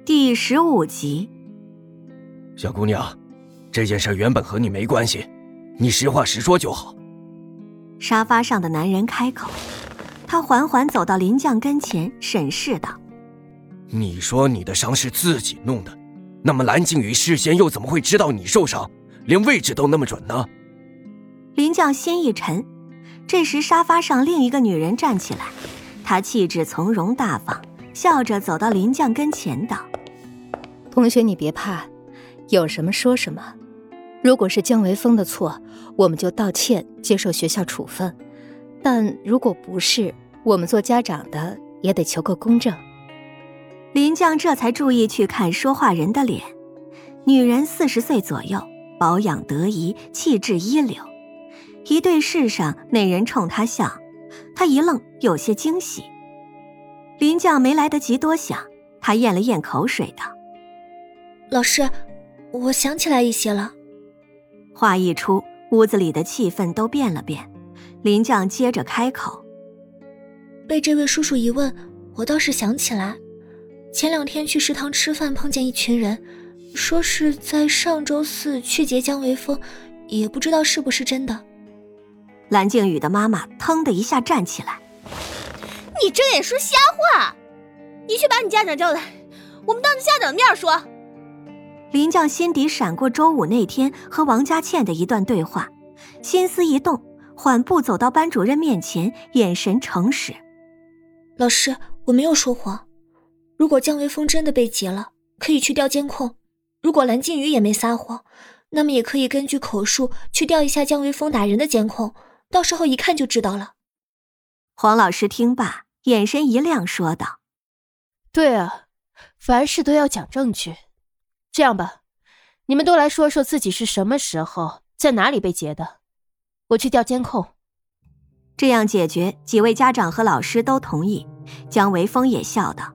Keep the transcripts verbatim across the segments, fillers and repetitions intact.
第十五集。 小姑娘，这件事原本和你没关系，你实话实说就好。 沙发上的男人开口，他缓缓走到林将跟前，审视道： 你说你的伤是自己弄的，那么蓝靖宇事先又怎么会知道你受伤，连位置都那么准呢？ 林将心一沉，这时沙发上另一个女人站起来，她气质从容大方，笑着走到林将跟前道： 同学你别怕，有什么说什么，如果是姜维峰的错，我们就道歉，接受学校处分，但如果不是，我们做家长的也得求个公正。 林将这才注意去看说话人的脸，女人四十岁左右，保养得宜，气质一流。一对视上，那人冲他笑，他一愣，有些惊喜。林将没来得及多想，他咽了咽口水道： 老师，我想起来一些了。 话一出，屋子里的气氛都变了变。林将接着开口： 被这位叔叔一问，我倒是想起来，前两天去食堂吃饭碰见一群人，说是在上周四去劫姜维峰，也不知道是不是真的。 蓝靖宇的妈妈腾的一下站起来： 你睁眼说瞎话，你去把你家长叫来，我们当着家长的面说。 林将心底闪过周五那天和王佳倩的一段对话，心思一动，缓步走到班主任面前，眼神诚实： 老师，我没有说谎，如果姜维峰真的被劫了，可以去调监控，如果蓝靖宇也没撒谎，那么也可以根据口述去调一下姜维峰打人的监控，到时候一看就知道了。 黄老师听罢，眼神一亮，说道： 对啊，凡事都要讲证据。这样吧，你们都来说说自己是什么时候在哪里被劫的，我去调监控。 这样解决，几位家长和老师都同意。姜维峰也笑道：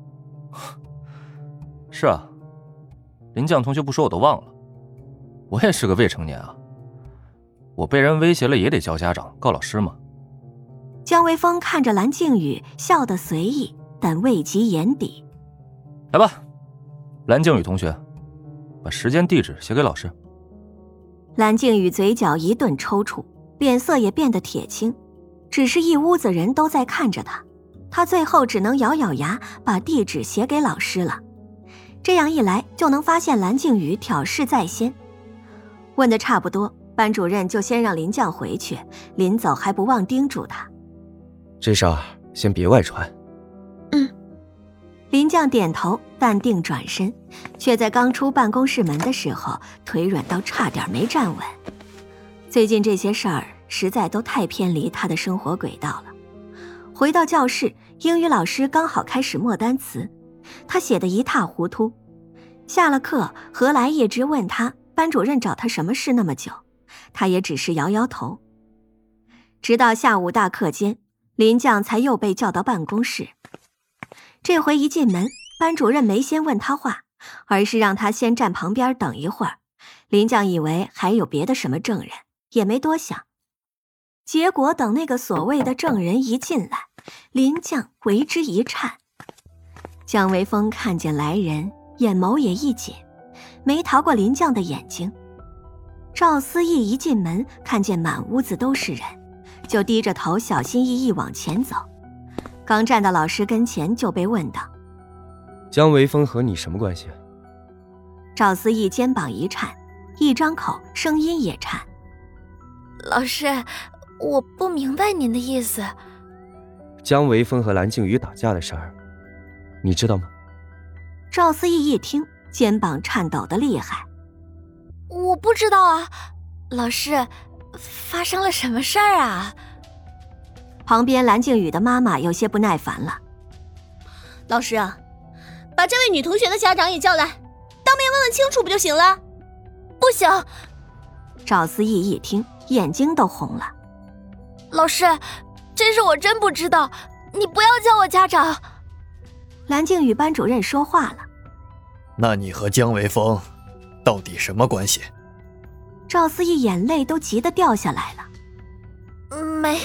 是啊，林将同学不说我都忘了，我也是个未成年啊，我被人威胁了也得叫家长告老师嘛。 姜维峰看着蓝靖宇，笑得随意，但未及眼底。 来吧，蓝靖宇同学，把时间地址写给老师。 蓝靖宇嘴角一顿抽搐，脸色也变得铁青，只是一屋子人都在看着他，他最后只能咬咬牙把地址写给老师了。这样一来就能发现蓝靖宇挑事在先。问得差不多，班主任就先让林将回去，临走还不忘叮嘱他： 这事儿先别外传。 嗯。 林将点头，淡定转身，却在刚出办公室门的时候，腿软到差点没站稳。最近这些事儿实在都太偏离他的生活轨道了。回到教室，英语老师刚好开始默单词，他写得一塌糊涂。下了课，何来一直问他班主任找他什么事那么久，他也只是摇摇头。直到下午大课间，林将才又被叫到办公室。这回一进门，班主任没先问他话，而是让他先站旁边等一会儿。林将以为还有别的什么证人，也没多想。结果等那个所谓的证人一进来，林将为之一颤。姜维峰看见来人，眼眸也一紧，没逃过林将的眼睛。赵思义一进门，看见满屋子都是人，就低着头小心翼翼往前走。刚站到老师跟前，就被问道： 姜维峰和你什么关系？ 赵思义肩膀一颤，一张口声音也颤： 老师，我不明白您的意思。 姜维峰和蓝靖宇打架的事儿，你知道吗？ 赵思义一听，肩膀颤抖得厉害： 我不知道啊，老师，发生了什么事儿啊？ 旁边蓝靖宇的妈妈有些不耐烦了： 老师啊，把这位女同学的家长也叫来，当面问问清楚不就行了？ 不行。 赵思义一听，眼睛都红了： 老师，这事我真不知道，你不要叫我家长。 蓝靖宇班主任说话了： 那你和姜维峰到底什么关系？ 赵思义眼泪都急得掉下来了： 没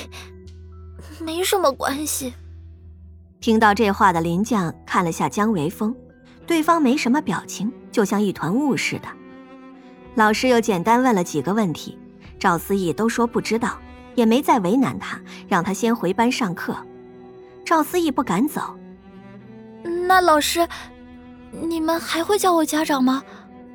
没什么关系。 听到这话的林将看了下姜维峰， 对方没什么表情，就像一团雾似的。老师又简单问了几个问题，赵思义都说不知道，也没再为难他，让他先回班上课。赵思义不敢走。 那老师，你们还会叫我家长吗？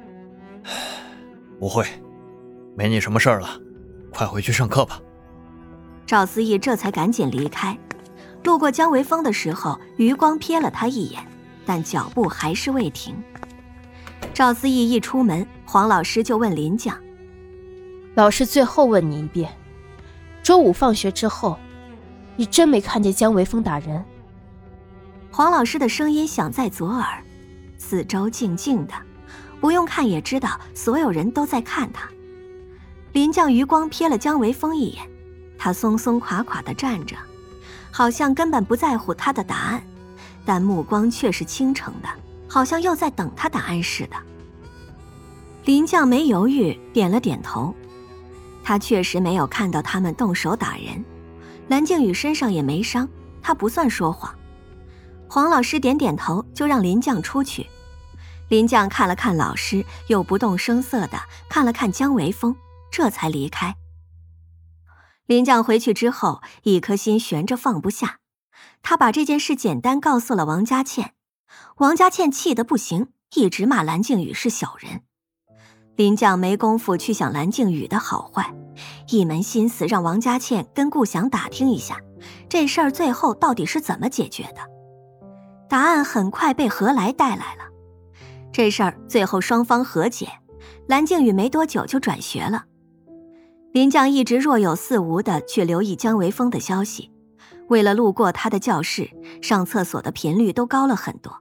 不会，没你什么事儿了，快回去上课吧。 赵思义这才赶紧离开。路过姜维峰的时候，余光瞥了他一眼，但脚步还是未停。赵思义一出门，黄老师就问林绛： 老师最后问你一遍，周五放学之后，你真没看见姜维峰打人？ 黄老师的声音响在左耳，四周静静的，不用看也知道所有人都在看他。林绛余光瞥了姜维峰一眼，他松松垮垮地站着，好像根本不在乎他的答案，但目光却是倾城的，好像又在等他答案似的。林绛没犹豫，点了点头。他确实没有看到他们动手打人，蓝静宇身上也没伤，他不算说谎。黄老师点点头，就让林绛出去。林绛看了看老师，又不动声色地看了看姜维峰，这才离开。林绛回去之后，一颗心悬着放不下。他把这件事简单告诉了王佳倩，王佳倩气得不行，一直骂蓝静宇是小人。林绛没工夫去想蓝静宇的好坏，一门心思让王佳倩跟顾翔打听一下，这事儿最后到底是怎么解决的。答案很快被何来带来了。这事儿最后双方和解，蓝静宇没多久就转学了。林绛一直若有似无地去留意姜维峰的消息，为了路过他的教室，上厕所的频率都高了很多。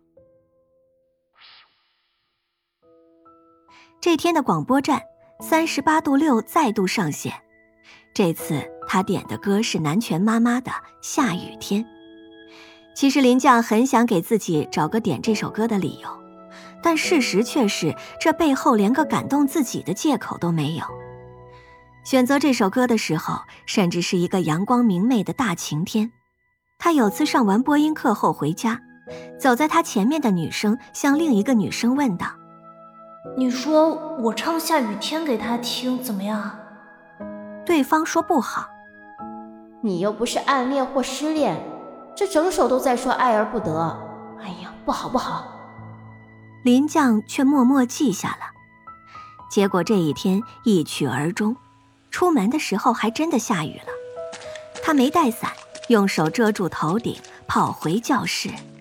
这天的广播站三十八度六再度上线，这次他点的歌是南拳妈妈的《下雨天》。其实林绛很想给自己找个点这首歌的理由，但事实却是这背后连个感动自己的借口都没有。选择这首歌的时候，甚至是一个阳光明媚的大晴天。他有次上完播音课后回家，走在他前面的女生向另一个女生问道： 你说我唱下雨天给他听怎么样？ 对方说不好。 你又不是暗恋或失恋，这整首都在说爱而不得。哎呀，不好不好。 林绛却默默记下了。结果这一天一曲而终，出门的时候还真的下雨了。他没带伞，用手遮住头顶，跑回教室。